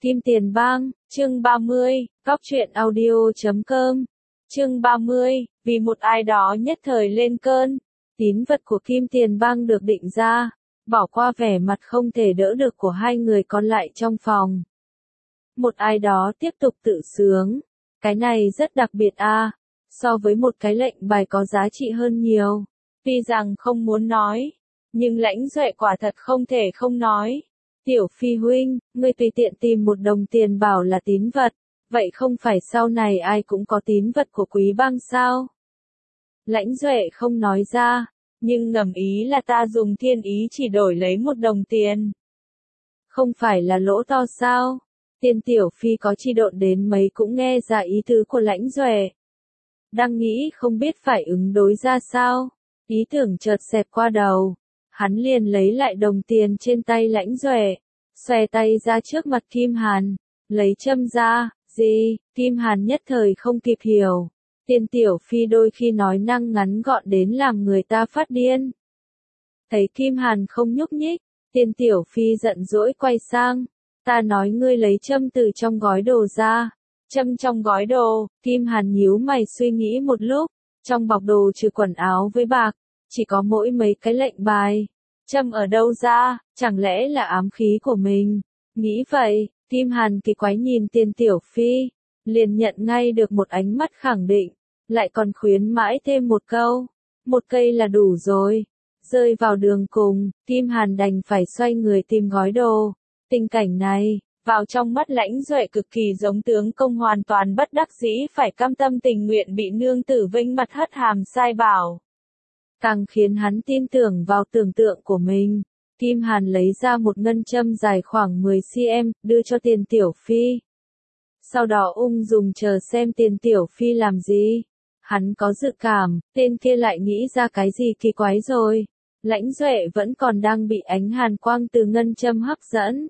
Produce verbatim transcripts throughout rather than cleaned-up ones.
Kim Tiền Bang, chương ba mươi, Góc truyện audio chấm com. Chương ba mươi, vì một ai đó nhất thời lên cơn, tín vật của Kim Tiền Bang được định ra, bỏ qua vẻ mặt không thể đỡ được của hai người còn lại trong phòng. Một ai đó tiếp tục tự sướng, cái này rất đặc biệt a, à, so với một cái lệnh bài có giá trị hơn nhiều. Tuy rằng không muốn nói, nhưng Lãnh Duệ quả thật không thể không nói. Tiểu Phi huynh, ngươi tùy tiện tìm một đồng tiền bảo là tín vật, vậy không phải sau này ai cũng có tín vật của Quý Bang sao? Lãnh Duệ không nói ra, nhưng ngầm ý là ta dùng thiên ý chỉ đổi lấy một đồng tiền. Không phải là lỗ to sao? Tiên Tiểu Phi có chi độn đến mấy cũng nghe ra ý tứ của Lãnh Duệ. Đang nghĩ không biết phải ứng đối ra sao, ý tưởng chợt xẹt qua đầu. Hắn liền lấy lại đồng tiền trên tay Lãnh Duệ, xòe tay ra trước mặt Kim Hàn, lấy châm ra, gì, Kim Hàn nhất thời không kịp hiểu. Tiên Tiểu Phi đôi khi nói năng ngắn gọn đến làm người ta phát điên. Thấy Kim Hàn không nhúc nhích, Tiên Tiểu Phi giận dỗi quay sang, ta nói ngươi lấy châm từ trong gói đồ ra. Châm trong gói đồ, Kim Hàn nhíu mày suy nghĩ một lúc, trong bọc đồ trừ quần áo với bạc, chỉ có mỗi mấy cái lệnh bài. Châm ở đâu ra, chẳng lẽ là ám khí của mình? Nghĩ vậy, Kim Hàn kỳ quái nhìn Tiên Tiểu Phi, liền nhận ngay được một ánh mắt khẳng định, lại còn khuyến mãi thêm một câu, một cây là đủ rồi. Rơi vào đường cùng, Kim Hàn đành phải xoay người tìm gói đồ. Tình cảnh này, vào trong mắt Lãnh Duệ cực kỳ giống tướng công hoàn toàn bất đắc dĩ phải cam tâm tình nguyện bị nương tử vinh mặt hất hàm sai bảo. Càng khiến hắn tin tưởng vào tưởng tượng của mình. Kim Hàn lấy ra một ngân châm dài khoảng mười xăng-ti-mét, đưa cho Tiên Tiểu Phi. Sau đó ung dung chờ xem Tiên Tiểu Phi làm gì. Hắn có dự cảm, tên kia lại nghĩ ra cái gì kỳ quái rồi. Lãnh Duệ vẫn còn đang bị ánh hàn quang từ ngân châm hấp dẫn.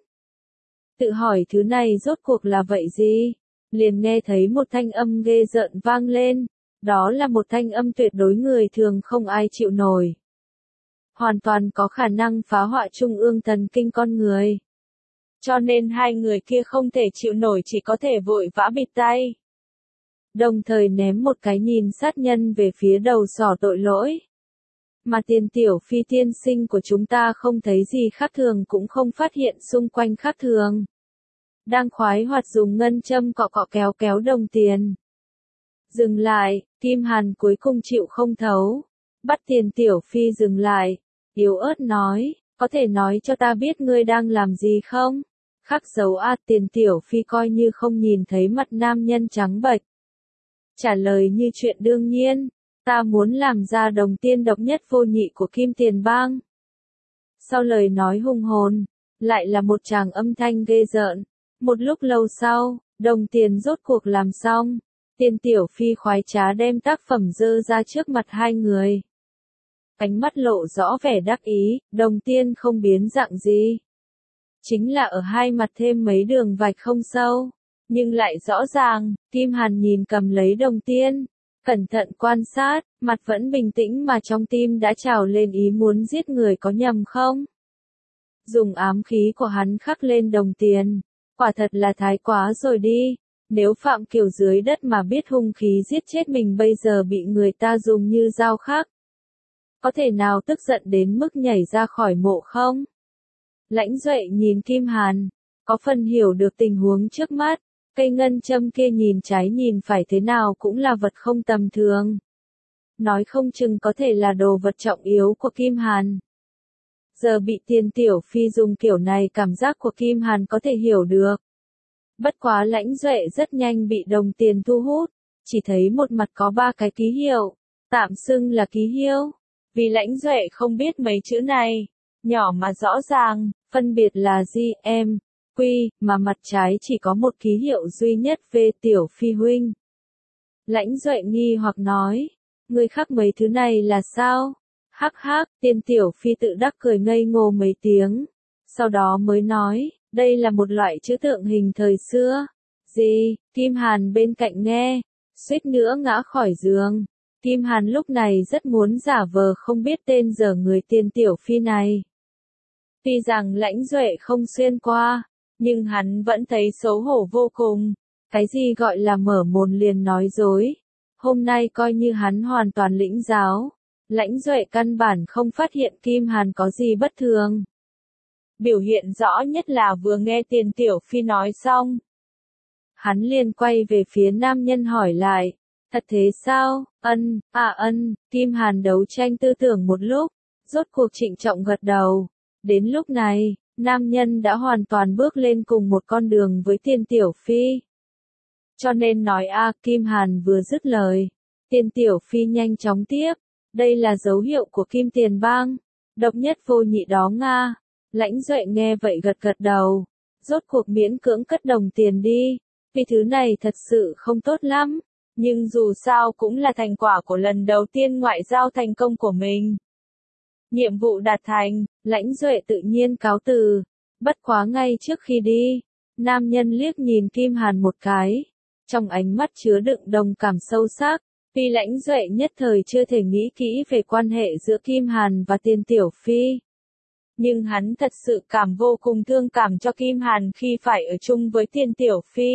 Tự hỏi thứ này rốt cuộc là vậy gì? Liền nghe thấy một thanh âm ghê rợn vang lên. Đó là một thanh âm tuyệt đối người thường không ai chịu nổi. Hoàn toàn có khả năng phá hoại trung ương thần kinh con người. Cho nên hai người kia không thể chịu nổi chỉ có thể vội vã bịt tay. Đồng thời ném một cái nhìn sát nhân về phía đầu sỏ tội lỗi. Mà Tiên Tiểu Phi tiên sinh của chúng ta không thấy gì khác thường cũng không phát hiện xung quanh khác thường. Đang khoái hoạt dùng ngân châm cọ cọ kéo kéo đồng tiền. Dừng lại, Kim Hàn cuối cùng chịu không thấu. Bắt Tiên Tiểu Phi dừng lại, yếu ớt nói, có thể nói cho ta biết ngươi đang làm gì không? Khắc dấu a. Tiên Tiểu Phi coi như không nhìn thấy mặt nam nhân trắng bệch. Trả lời như chuyện đương nhiên, ta muốn làm ra đồng tiền độc nhất vô nhị của Kim Tiền Bang. Sau lời nói hùng hồn, lại là một tràng âm thanh ghê rợn. Một lúc lâu sau, đồng tiền rốt cuộc làm xong. Tiên Tiểu Phi khoái trá đem tác phẩm dơ ra trước mặt hai người. Ánh mắt lộ rõ vẻ đắc ý, đồng tiền không biến dạng gì. Chính là ở hai mặt thêm mấy đường vạch không sâu. Nhưng lại rõ ràng, Kim Hàn nhìn cầm lấy đồng tiền. Cẩn thận quan sát, mặt vẫn bình tĩnh mà trong tim đã trào lên ý muốn giết người có nhầm không? Dùng ám khí của hắn khắc lên đồng tiền. Quả thật là thái quá rồi đi. Nếu Phạm Kiều dưới đất mà biết hung khí giết chết mình bây giờ bị người ta dùng như dao khắc. Có thể nào tức giận đến mức nhảy ra khỏi mộ không? Lãnh Duệ nhìn Kim Hàn, có phần hiểu được tình huống trước mắt. Cây ngân châm kia nhìn trái nhìn phải thế nào cũng là vật không tầm thường. Nói không chừng có thể là đồ vật trọng yếu của Kim Hàn. Giờ bị Tiên Tiểu Phi dùng kiểu này cảm giác của Kim Hàn có thể hiểu được. Bất quá Lãnh Duệ rất nhanh bị đồng tiền thu hút, chỉ thấy một mặt có ba cái ký hiệu, tạm xưng là ký hiệu. Vì Lãnh Duệ không biết mấy chữ này, nhỏ mà rõ ràng, phân biệt là G, M, Q, mà mặt trái chỉ có một ký hiệu duy nhất V. Tiểu Phi huynh. Lãnh Duệ nghi hoặc nói, ngươi khắc mấy thứ này là sao? Hắc hắc, Tiên Tiểu Phi tự đắc cười ngây ngô mấy tiếng, sau đó mới nói, đây là một loại chữ tượng hình thời xưa. Gì? Kim Hàn bên cạnh nghe, suýt nữa ngã khỏi giường. Kim Hàn lúc này rất muốn giả vờ không biết tên giờ người Tiên Tiểu Phi này. Tuy rằng Lãnh Duệ không xuyên qua, Nhưng hắn vẫn thấy xấu hổ vô cùng. Cái gì gọi là mở mồm liền nói dối. Hôm nay coi như hắn hoàn toàn lĩnh giáo. Lãnh Duệ căn bản không phát hiện Kim Hàn có gì bất thường. Biểu hiện rõ nhất là vừa nghe Tiền Tiểu Phi nói xong. Hắn liền quay về phía nam nhân hỏi lại. Thật thế sao? Ân, à ân, Kim Hàn đấu tranh tư tưởng một lúc. Rốt cuộc trịnh trọng gật đầu. Đến lúc này, nam nhân đã hoàn toàn bước lên cùng một con đường với Tiền Tiểu Phi. Cho nên nói a Kim Hàn vừa dứt lời. Tiền Tiểu Phi nhanh chóng tiếp. Đây là dấu hiệu của Kim Tiền Bang. Độc nhất vô nhị đó Nga. Lãnh Duệ nghe vậy gật gật đầu. Rốt cuộc miễn cưỡng cất đồng tiền đi. Vì thứ này thật sự không tốt lắm. Nhưng dù sao cũng là thành quả của lần đầu tiên ngoại giao thành công của mình. Nhiệm vụ đạt thành, Lãnh Duệ tự nhiên cáo từ. Bất quá ngay trước khi đi, nam nhân liếc nhìn Kim Hàn một cái. Trong ánh mắt chứa đựng đồng cảm sâu sắc. Vì Lãnh Duệ nhất thời chưa thể nghĩ kỹ về quan hệ giữa Kim Hàn và Tiền Tiểu Phi. Nhưng hắn thật sự cảm vô cùng thương cảm cho Kim Hàn khi phải ở chung với Tiền Tiểu Phi.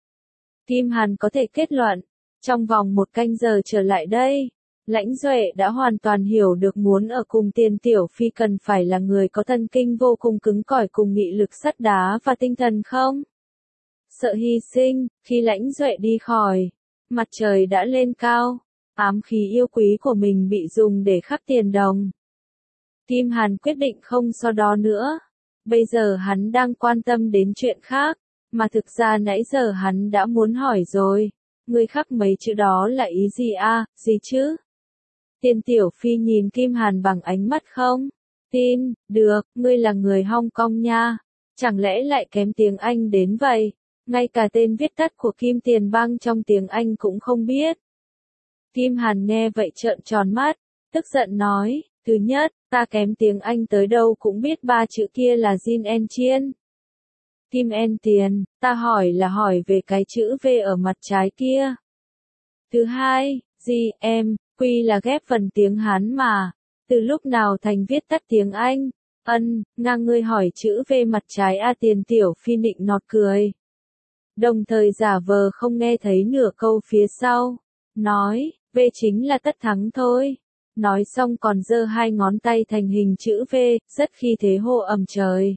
Kim Hàn có thể kết luận, trong vòng một canh giờ trở lại đây, Lãnh Duệ đã hoàn toàn hiểu được muốn ở cùng Tiền Tiểu Phi cần phải là người có thần kinh vô cùng cứng cỏi cùng nghị lực sắt đá và tinh thần không. Sợ hy sinh, khi Lãnh Duệ đi khỏi, mặt trời đã lên cao, ám khí yêu quý của mình bị dùng để khắc tiền đồng. Kim Hàn quyết định không so đo nữa. Bây giờ hắn đang quan tâm đến chuyện khác, mà thực ra nãy giờ hắn đã muốn hỏi rồi. Ngươi khắc mấy chữ đó là ý gì a, à, gì chứ? Tiền Tiểu Phi nhìn Kim Hàn bằng ánh mắt không tin, được, ngươi là người Hong Kong nha. Chẳng lẽ lại kém tiếng Anh đến vậy? Ngay cả tên viết tắt của Kim Tiền Bang trong tiếng Anh cũng không biết. Kim Hàn nghe vậy trợn tròn mắt, tức giận nói, thứ nhất, ta kém tiếng Anh tới đâu cũng biết ba chữ kia là Jin en Chien. Kim en Tiền, ta hỏi là hỏi về cái chữ V ở mặt trái kia. Thứ hai, G, em, quy là ghép phần tiếng Hán mà, từ lúc nào thành viết tắt tiếng Anh? Ân, ngang ngươi hỏi chữ V mặt trái a Tiền Tiểu Phi nịnh nọt cười. Đồng thời giả vờ không nghe thấy nửa câu phía sau, nói, V chính là tất thắng thôi. Nói xong còn giơ hai ngón tay thành hình chữ V, rất khi thế hô ầm trời.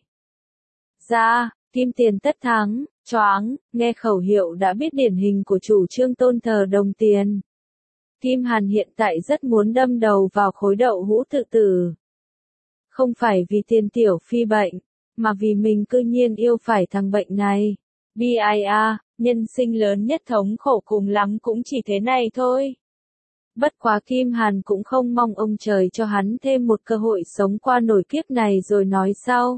Ra, Kim Tiền tất thắng, choáng, nghe khẩu hiệu đã biết điển hình của chủ trương tôn thờ đồng tiền. Kim Hàn hiện tại rất muốn đâm đầu vào khối đậu hũ tự tử. Không phải vì Tiền Tiểu Phi bệnh, mà vì mình cư nhiên yêu phải thằng bệnh này. Bi ai a, nhân sinh lớn nhất thống khổ cùng lắm cũng chỉ thế này thôi. Bất quá Kim Hàn cũng không mong ông trời cho hắn thêm một cơ hội sống qua nổi kiếp này rồi nói sau.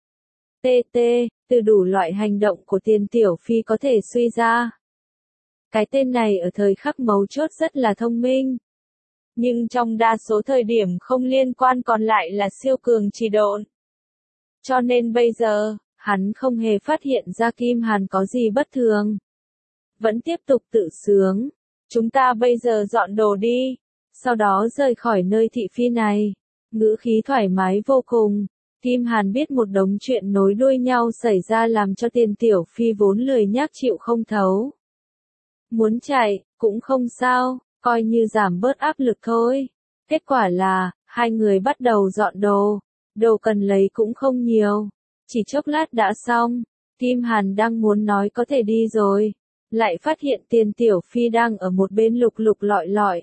tê tê, từ đủ loại hành động của Tiền Tiểu Phi có thể suy ra. Cái tên này ở thời khắc mấu chốt rất là thông minh. Nhưng trong đa số thời điểm không liên quan còn lại là siêu cường trì độn. Cho nên bây giờ, hắn không hề phát hiện ra Kim Hàn có gì bất thường. Vẫn tiếp tục tự sướng. Chúng ta bây giờ dọn đồ đi. Sau đó rời khỏi nơi thị phi này. Ngữ khí thoải mái vô cùng. Kim Hàn biết một đống chuyện nối đuôi nhau xảy ra làm cho Tiền Tiểu Phi vốn lười nhác chịu không thấu. Muốn chạy, cũng không sao, coi như giảm bớt áp lực thôi. Kết quả là, hai người bắt đầu dọn đồ. Đồ cần lấy cũng không nhiều. Chỉ chốc lát đã xong. Kim Hàn đang muốn nói có thể đi rồi. Lại phát hiện Tiền Tiểu Phi đang ở một bên lục lục lọi lọi.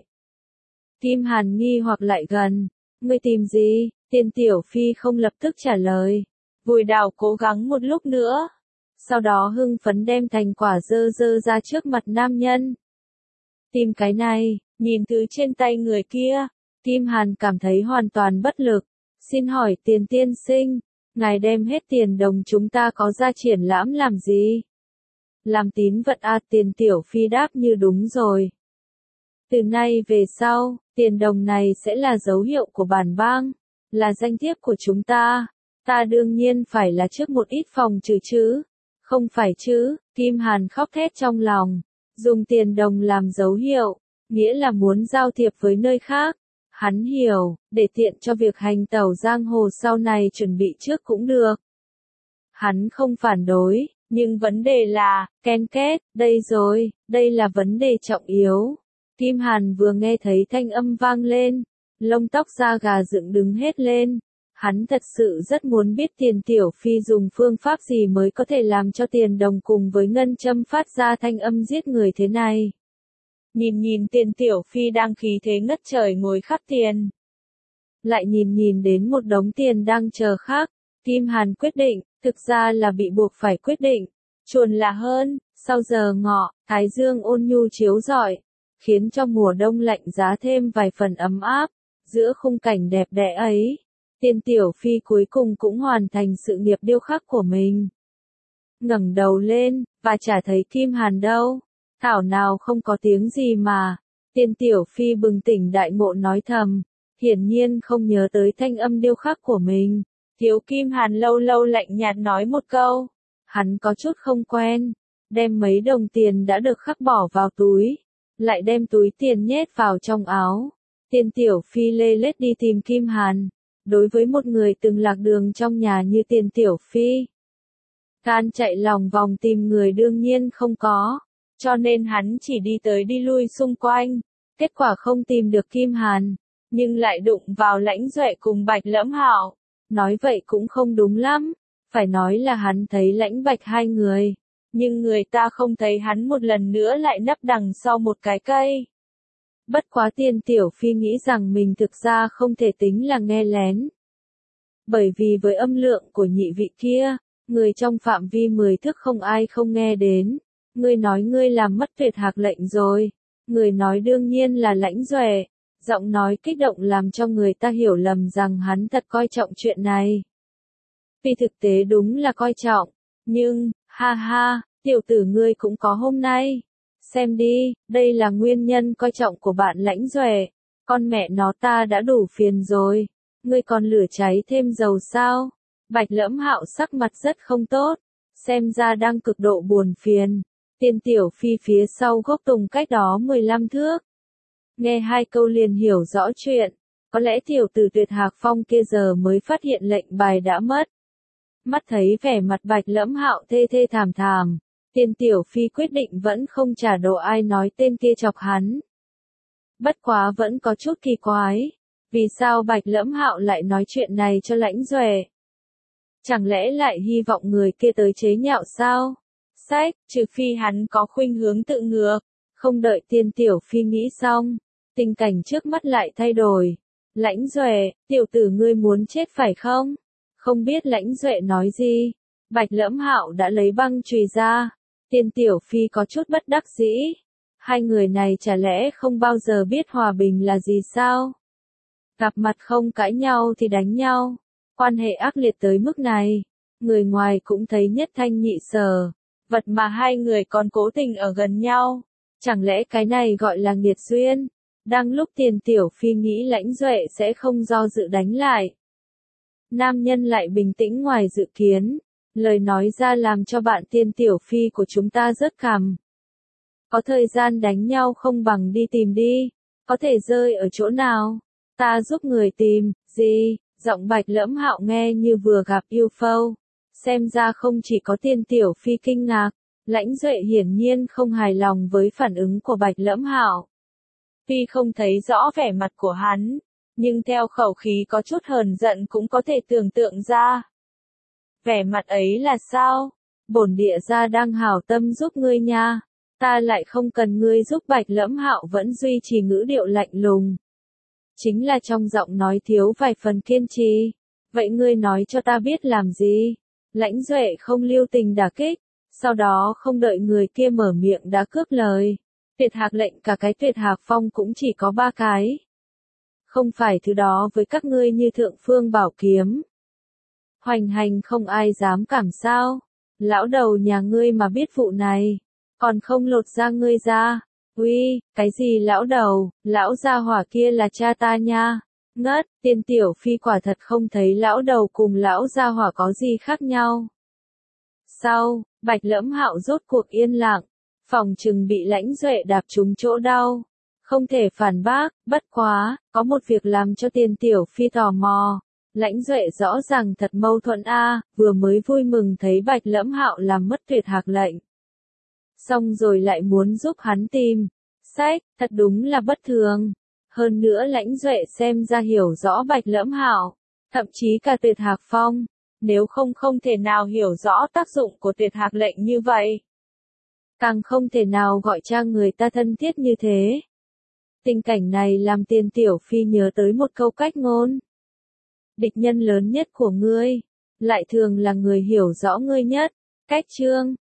Kim Hàn nghi hoặc lại gần. Ngươi tìm gì? Tiền Tiểu Phi không lập tức trả lời. Vùi đào cố gắng một lúc nữa. Sau đó hưng phấn đem thành quả dơ dơ ra trước mặt nam nhân. Tìm cái này, nhìn thứ trên tay người kia. Kim Hàn cảm thấy hoàn toàn bất lực. Xin hỏi Tiền tiên sinh, ngài đem hết tiền đồng chúng ta có ra triển lãm làm gì? Làm tín vật a Tiền Tiểu Phi đáp như đúng rồi. Từ nay về sau, tiền đồng này sẽ là dấu hiệu của bản bang, là danh thiếp của chúng ta. Ta đương nhiên phải là trước một ít phòng trừ chứ. Không phải chứ, Kim Hàn khóc thét trong lòng. Dùng tiền đồng làm dấu hiệu, nghĩa là muốn giao thiệp với nơi khác. Hắn hiểu, để tiện cho việc hành tẩu giang hồ sau này chuẩn bị trước cũng được. Hắn không phản đối, nhưng vấn đề là, ken két, đây rồi, đây là vấn đề trọng yếu. Kim Hàn vừa nghe thấy thanh âm vang lên, lông tóc da gà dựng đứng hết lên. Hắn thật sự rất muốn biết Tiền Tiểu Phi dùng phương pháp gì mới có thể làm cho tiền đồng cùng với ngân châm phát ra thanh âm giết người thế này. Nhìn nhìn Tiền Tiểu Phi đang khí thế ngất trời ngồi khắc tiền. Lại nhìn nhìn đến một đống tiền đang chờ khắc, Kim Hàn quyết định, thực ra là bị buộc phải quyết định. Chuồn là hơn, sau giờ ngọ, thái dương ôn nhu chiếu rọi, khiến cho mùa đông lạnh giá thêm vài phần ấm áp. Giữa khung cảnh đẹp đẽ ấy, Tiền Tiểu Phi cuối cùng cũng hoàn thành sự nghiệp điêu khắc của mình. Ngẩng đầu lên, và chả thấy Kim Hàn đâu. Thảo nào không có tiếng gì mà. Tiền Tiểu Phi bừng tỉnh đại ngộ nói thầm, hiển nhiên không nhớ tới thanh âm điêu khắc của mình. Thiếu Kim Hàn lâu lâu lạnh nhạt nói một câu. Hắn có chút không quen, đem mấy đồng tiền đã được khắc bỏ vào túi, lại đem túi tiền nhét vào trong áo. Tiền Tiểu Phi lê lết đi tìm Kim Hàn. Đối với một người từng lạc đường trong nhà như Tiền Tiểu Phi, gan chạy lòng vòng tìm người đương nhiên không có, cho nên hắn chỉ đi tới đi lui xung quanh. Kết quả không tìm được Kim Hàn, nhưng lại đụng vào Lãnh Duệ cùng Bạch Lẫm Hạo. Nói vậy cũng không đúng lắm, phải nói là hắn thấy Lãnh Bạch hai người, nhưng người ta không thấy hắn một lần nữa lại nấp đằng sau một cái cây. Bất quá Tiền Tiểu Phi nghĩ rằng mình thực ra không thể tính là nghe lén. Bởi vì với âm lượng của nhị vị kia, người trong phạm vi mười thước không ai không nghe đến. Ngươi nói ngươi làm mất tuyệt hạc lệnh rồi. Người nói đương nhiên là Lãnh Duệ. Giọng nói kích động làm cho người ta hiểu lầm rằng hắn thật coi trọng chuyện này. Vì thực tế đúng là coi trọng. Nhưng, ha ha, tiểu tử ngươi cũng có hôm nay. Xem đi, đây là nguyên nhân coi trọng của bạn Lãnh Duệ. Con mẹ nó ta đã đủ phiền rồi. Ngươi còn lửa cháy thêm dầu sao? Bạch Lẫm Hạo sắc mặt rất không tốt. Xem ra đang cực độ buồn phiền. Tiền Tiểu Phi phía sau gốc tùng cách đó mười lăm thước. Nghe hai câu liền hiểu rõ chuyện. Có lẽ tiểu tử Tuyệt Hạc Phong kia giờ mới phát hiện lệnh bài đã mất. Mắt thấy vẻ mặt Bạch Lẫm Hạo thê thê thảm thảm. Tiền Tiểu Phi quyết định vẫn không trả đồ ai nói tên kia chọc hắn. Bất quá vẫn có chút kỳ quái. Vì sao Bạch Lẫm Hạo lại nói chuyện này cho Lãnh Duệ? Chẳng lẽ lại hy vọng người kia tới chế nhạo sao? Sách, trừ phi hắn có khuynh hướng tự ngược. Không đợi Tiền Tiểu Phi nghĩ xong, tình cảnh trước mắt lại thay đổi. Lãnh Duệ, tiểu tử ngươi muốn chết phải không? Không biết Lãnh Duệ nói gì. Bạch Lẫm Hạo đã lấy băng chùy ra. Tiền Tiểu Phi có chút bất đắc dĩ. Hai người này chả lẽ không bao giờ biết hòa bình là gì sao? Gặp mặt không cãi nhau thì đánh nhau. Quan hệ ác liệt tới mức này. Người ngoài cũng thấy nhất thanh nhị sở. Vật mà hai người còn cố tình ở gần nhau. Chẳng lẽ cái này gọi là nghiệt duyên? Đang lúc Tiền Tiểu Phi nghĩ Lãnh Duệ sẽ không do dự đánh lại. Nam nhân lại bình tĩnh ngoài dự kiến. Lời nói ra làm cho bạn Tiền Tiểu Phi của chúng ta rớt cằm. Có thời gian đánh nhau không bằng đi tìm đi. Có thể rơi ở chỗ nào? Ta giúp người tìm. Gì? Giọng Bạch Lẫm Hạo nghe như vừa gặp u ép ô. Xem ra không chỉ có Tiền Tiểu Phi kinh ngạc. Lãnh Duệ hiển nhiên không hài lòng với phản ứng của Bạch Lẫm Hạo. Tuy không thấy rõ vẻ mặt của hắn, nhưng theo khẩu khí có chút hờn giận cũng có thể tưởng tượng ra. Vẻ mặt ấy là sao? Bổn địa gia đang hảo tâm giúp ngươi nha. Ta lại không cần ngươi giúp. Bạch Lẫm Hạo vẫn duy trì ngữ điệu lạnh lùng. Chính là trong giọng nói thiếu vài phần kiên trì. Vậy ngươi nói cho ta biết làm gì? Lãnh Duệ không lưu tình đả kích. Sau đó không đợi người kia mở miệng đã cướp lời. Tuyệt hạc lệnh cả cái Tuyệt Hạc Phong cũng chỉ có ba cái. Không phải thứ đó với các ngươi như Thượng Phương Bảo Kiếm. Hoành hành không ai dám cảm sao. Lão đầu nhà ngươi mà biết vụ này, còn không lột da ngươi ra. Uy, cái gì lão đầu, lão gia hỏa kia là cha ta nha. Ngất, Tiền Tiểu Phi quả thật không thấy lão đầu cùng lão gia hỏa có gì khác nhau. Sau, Bạch Lẫm Hạo rốt cuộc yên lặng, phòng chừng bị Lãnh Duệ đạp trúng chỗ đau. Không thể phản bác, bất quá, có một việc làm cho Tiền Tiểu Phi tò mò. Lãnh Duệ rõ ràng thật mâu thuẫn a, vừa mới vui mừng thấy Bạch Lẫm Hạo làm mất tuyệt hạc lệnh. Xong rồi lại muốn giúp hắn tìm sách, thật đúng là bất thường. Hơn nữa Lãnh Duệ xem ra hiểu rõ Bạch Lẫm Hạo, thậm chí cả tuyệt hạc phong, nếu không không thể nào hiểu rõ tác dụng của tuyệt hạc lệnh như vậy. Càng không thể nào gọi cha người ta thân thiết như thế. Tình cảnh này làm Tiền Tiểu Phi nhớ tới một câu cách ngôn. Địch nhân lớn nhất của ngươi, lại thường là người hiểu rõ ngươi nhất. Cách chương